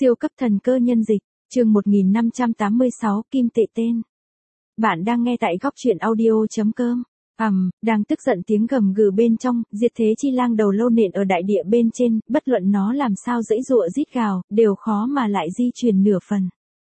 Siêu cấp thần cơ nhân dịch, chương 1586 Kim Tệ tên. Bạn đang nghe tại góc truyện audio.com. Đang tức giận tiếng gầm gừ bên trong, Diệt Thế Chi Lang đầu lâu nện ở đại địa bên trên, bất luận nó làm sao giãy giụa rít gào, đều khó mà lại di chuyển nửa phần.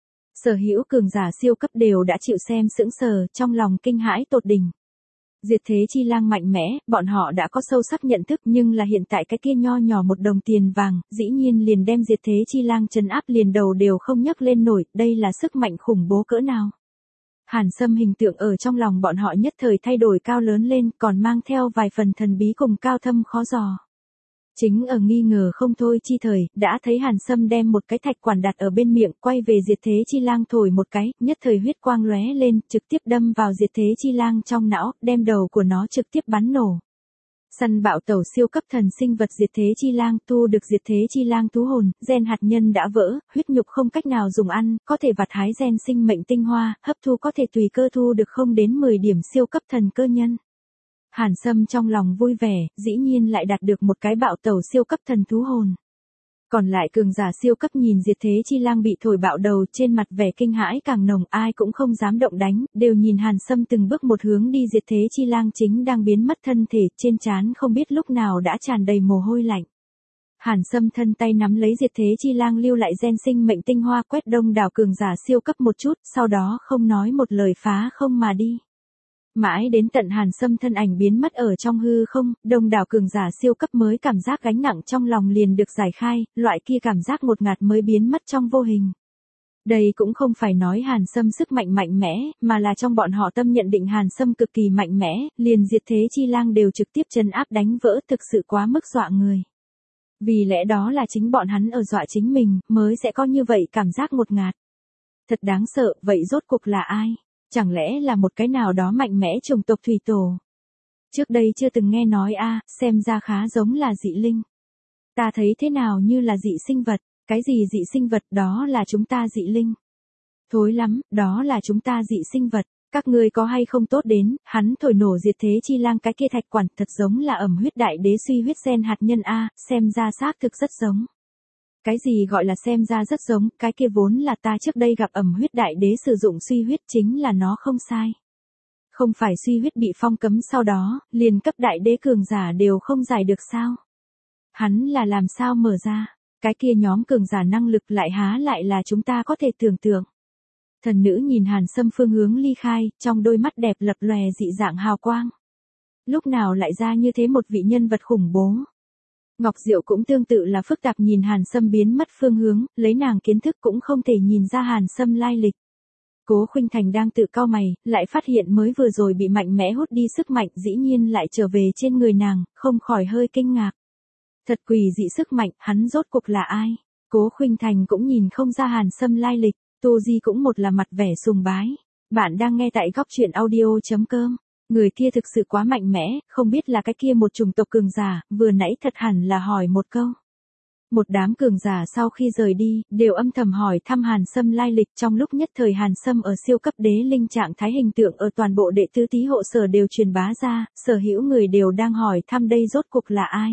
Sở hữu cường giả siêu cấp đều đã chịu xem sững sờ, trong lòng kinh hãi tột đỉnh. Diệt Thế Chi Lang mạnh mẽ, bọn họ đã có sâu sắc nhận thức, nhưng là hiện tại cái kia nho nhỏ một đồng tiền vàng, dĩ nhiên liền đem Diệt Thế Chi Lang trấn áp liền đầu đều không nhấc lên nổi, đây là sức mạnh khủng bố cỡ nào. Hàn Sâm hình tượng ở trong lòng bọn họ nhất thời thay đổi cao lớn lên, còn mang theo vài phần thần bí cùng cao thâm khó dò. Chính ở nghi ngờ không thôi chi thời, đã thấy Hàn Sâm đem một cái thạch quản đặt ở bên miệng, quay về Diệt Thế Chi Lang thổi một cái, nhất thời huyết quang lóe lên, trực tiếp đâm vào Diệt Thế Chi Lang trong não, đem đầu của nó trực tiếp bắn nổ. Săn bạo tẩu siêu cấp thần sinh vật Diệt Thế Chi Lang thu được Diệt Thế Chi Lang thú hồn, gen hạt nhân đã vỡ, huyết nhục không cách nào dùng ăn, có thể vặt hái gen sinh mệnh tinh hoa, hấp thu có thể tùy cơ thu được 0 đến 10 điểm siêu cấp thần cơ nhân. Hàn Sâm trong lòng vui vẻ, dĩ nhiên lại đạt được một cái bạo tẩu siêu cấp thần thú hồn. Còn lại cường giả siêu cấp nhìn Diệt Thế Chi Lang bị thổi bạo đầu, trên mặt vẻ kinh hãi càng nồng, ai cũng không dám động đánh, đều nhìn Hàn Sâm từng bước một hướng đi. Diệt Thế Chi Lang chính đang biến mất thân thể, trên trán không biết lúc nào đã tràn đầy mồ hôi lạnh. Hàn Sâm thân tay nắm lấy Diệt Thế Chi Lang lưu lại gen sinh mệnh tinh hoa, quét đông đảo cường giả siêu cấp một chút, sau đó không nói một lời phá không mà đi. Mãi đến tận Hàn Sâm thân ảnh biến mất ở trong hư không, đông đảo cường giả siêu cấp mới cảm giác gánh nặng trong lòng liền được giải khai, loại kia cảm giác ngột ngạt mới biến mất trong vô hình. Đây cũng không phải nói Hàn Sâm sức mạnh mạnh mẽ, mà là trong bọn họ tâm nhận định Hàn Sâm cực kỳ mạnh mẽ, liền Diệt Thế Chi Lang đều trực tiếp trấn áp đánh vỡ, thực sự quá mức dọa người. Vì lẽ đó là chính bọn hắn ở dọa chính mình, mới sẽ có như vậy cảm giác ngột ngạt. Thật đáng sợ, vậy rốt cuộc là ai? Chẳng lẽ là một cái nào đó mạnh mẽ chủng tộc thủy tổ? Trước đây chưa từng nghe nói xem ra khá giống là dị linh. Ta thấy thế nào như là dị sinh vật, cái gì dị sinh vật, đó là chúng ta dị linh. Thối lắm, đó là chúng ta dị sinh vật, các ngươi có hay không tốt đến, hắn thổi nổ Diệt Thế Chi Lang cái kia thạch quản, thật giống là ẩm huyết đại đế suy huyết gen hạt nhân xem ra xác thực rất giống. Cái gì gọi là xem ra rất giống, cái kia vốn là ta trước đây gặp ẩm huyết đại đế sử dụng suy huyết, chính là nó không sai. Không phải suy huyết bị phong cấm sau đó, liền cấp đại đế cường giả đều không giải được sao? Hắn là làm sao mở ra, cái kia nhóm cường giả năng lực lại há lại là chúng ta có thể tưởng tượng. Thần nữ nhìn Hàn Sâm phương hướng ly khai, trong đôi mắt đẹp lập lòe dị dạng hào quang. Lúc nào lại ra như thế một vị nhân vật khủng bố? Ngọc Diệu cũng tương tự là phức tạp nhìn Hàn Sâm biến mất phương hướng, lấy nàng kiến thức cũng không thể nhìn ra Hàn Sâm lai lịch. Cố Khuynh Thành đang tự cau mày, lại phát hiện mới vừa rồi bị mạnh mẽ hút đi sức mạnh dĩ nhiên lại trở về trên người nàng, không khỏi hơi kinh ngạc. Thật quỷ dị sức mạnh, hắn rốt cuộc là ai? Cố Khuynh Thành cũng nhìn không ra Hàn Sâm lai lịch, Tô Di cũng một là mặt vẻ sùng bái. Bạn đang nghe tại góc truyện audio.com. Người kia thực sự quá mạnh mẽ, không biết là cái kia một chủng tộc cường giả, vừa nãy thật hẳn là hỏi một câu. Một đám cường giả sau khi rời đi, đều âm thầm hỏi thăm Hàn Sâm lai lịch, trong lúc nhất thời Hàn Sâm ở siêu cấp đế linh trạng thái hình tượng ở toàn bộ đệ tứ tý hộ sở đều truyền bá ra, sở hữu người đều đang hỏi thăm đây rốt cuộc là ai.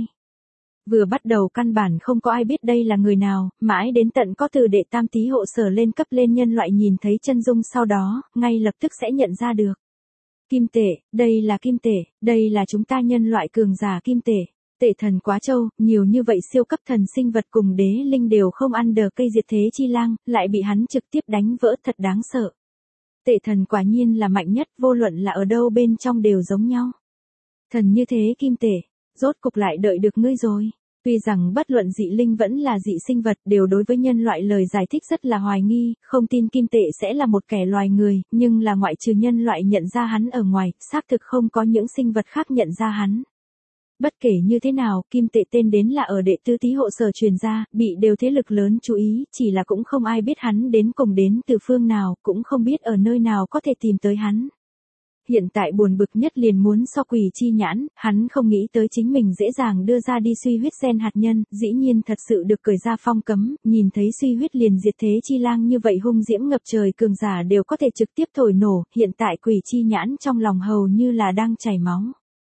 Vừa bắt đầu căn bản không có ai biết đây là người nào, mãi đến tận có từ đệ tam tý hộ sở lên cấp lên nhân loại nhìn thấy chân dung sau đó, ngay lập tức sẽ nhận ra được. Kim tệ, đây là kim tệ, đây là chúng ta nhân loại cường giả kim tệ. Tệ thần quá trâu, nhiều như vậy siêu cấp thần sinh vật cùng đế linh đều không ăn đờ cây Diệt Thế Chi Lang, lại bị hắn trực tiếp đánh vỡ, thật đáng sợ. Tệ thần quả nhiên là mạnh nhất, vô luận là ở đâu bên trong đều giống nhau. Thần như thế kim tệ, rốt cục lại đợi được ngươi rồi. Tuy rằng bất luận dị linh vẫn là dị sinh vật đều đối với nhân loại lời giải thích rất là hoài nghi, không tin kim tệ sẽ là một kẻ loài người, nhưng là ngoại trừ nhân loại nhận ra hắn ở ngoài, xác thực không có những sinh vật khác nhận ra hắn. Bất kể như thế nào, kim tệ tên đến là ở đệ tứ tý hộ sở truyền ra, bị đều thế lực lớn chú ý, chỉ là cũng không ai biết hắn đến cùng đến từ phương nào, cũng không biết ở nơi nào có thể tìm tới hắn. Hiện tại buồn bực nhất liền muốn so quỷ chi nhãn, hắn không nghĩ tới chính mình dễ dàng đưa ra đi suy huyết gen hạt nhân, dĩ nhiên thật sự được cởi ra phong cấm, nhìn thấy suy huyết liền Diệt Thế Chi Lang như vậy hung diễm ngập trời cường giả đều có thể trực tiếp thổi nổ, hiện tại quỷ chi nhãn trong lòng hầu như là đang chảy máu.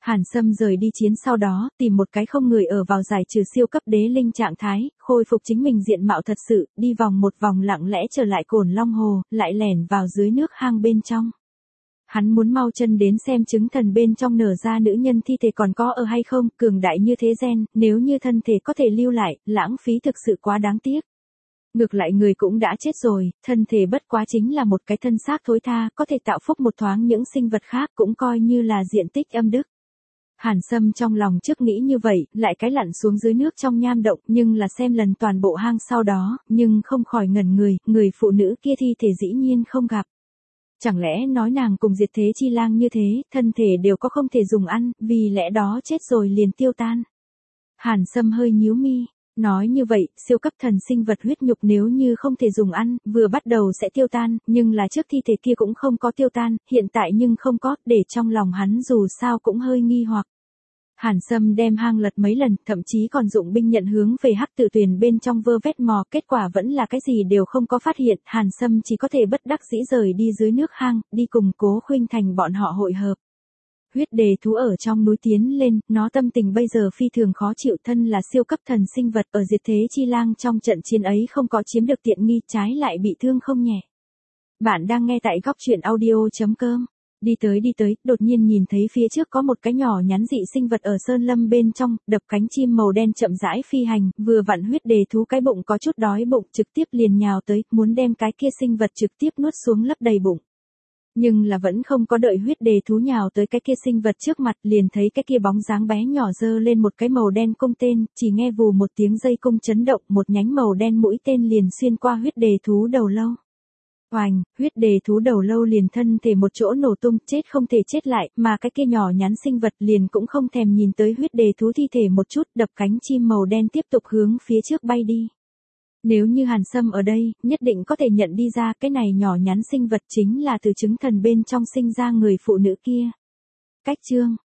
Hàn Sâm rời đi chiến sau đó, tìm một cái không người ở vào giải trừ siêu cấp đế linh trạng thái, khôi phục chính mình diện mạo thật sự, đi vòng một vòng lặng lẽ trở lại Cổn Long Hồ, lại lẻn vào dưới nước hang bên trong. Hắn muốn mau chân đến xem chứng thần bên trong nở ra nữ nhân thi thể còn có ở hay không, cường đại như thế gen, nếu như thân thể có thể lưu lại, lãng phí thực sự quá đáng tiếc. Ngược lại người cũng đã chết rồi, thân thể bất quá chính là một cái thân xác thối tha, có thể tạo phúc một thoáng những sinh vật khác cũng coi như là diện tích âm đức. Hàn Sâm trong lòng trước nghĩ như vậy, lại cái lặn xuống dưới nước trong nham động, nhưng là xem lần toàn bộ hang sau đó, nhưng không khỏi ngẩn người phụ nữ kia thi thể dĩ nhiên không gặp. Chẳng lẽ nói nàng cùng Diệt Thế Chi Lang như thế, thân thể đều có không thể dùng ăn, vì lẽ đó chết rồi liền tiêu tan. Hàn Sâm hơi nhíu mi, nói như vậy, siêu cấp thần sinh vật huyết nhục nếu như không thể dùng ăn, vừa bắt đầu sẽ tiêu tan, nhưng là trước thi thể kia cũng không có tiêu tan, hiện tại nhưng không có, để trong lòng hắn dù sao cũng hơi nghi hoặc. Hàn Sâm đem hang lật mấy lần, thậm chí còn dụng binh nhận hướng về Hắc Tử Tuyền bên trong vơ vét mò, kết quả vẫn là cái gì đều không có phát hiện, Hàn Sâm chỉ có thể bất đắc dĩ rời đi dưới nước hang, đi cùng Cố Khuynh Thành bọn họ hội hợp. Huyết đề thú ở trong núi tiến lên, nó tâm tình bây giờ phi thường khó chịu, thân là siêu cấp thần sinh vật ở Diệt Thế Chi Lang trong trận chiến ấy không có chiếm được tiện nghi, trái lại bị thương không nhẹ. Bạn đang nghe tại góc truyện audio.com. Đi tới, đột nhiên nhìn thấy phía trước có một cái nhỏ nhắn dị sinh vật ở sơn lâm bên trong, đập cánh chim màu đen chậm rãi phi hành, vừa vặn huyết đề thú cái bụng có chút đói bụng, trực tiếp liền nhào tới, muốn đem cái kia sinh vật trực tiếp nuốt xuống lấp đầy bụng. Nhưng là vẫn không có đợi huyết đề thú nhào tới cái kia sinh vật trước mặt, liền thấy cái kia bóng dáng bé nhỏ giơ lên một cái màu đen cung tên, chỉ nghe vù một tiếng dây cung chấn động, một nhánh màu đen mũi tên liền xuyên qua huyết đề thú đầu lâu. Oành, huyết đề thú đầu lâu liền thân thể một chỗ nổ tung, chết không thể chết lại, mà cái kia nhỏ nhắn sinh vật liền cũng không thèm nhìn tới huyết đề thú thi thể một chút, đập cánh chim màu đen tiếp tục hướng phía trước bay đi. Nếu như Hàn Sâm ở đây, nhất định có thể nhận đi ra cái này nhỏ nhắn sinh vật chính là từ chứng thần bên trong sinh ra người phụ nữ kia. Cách chương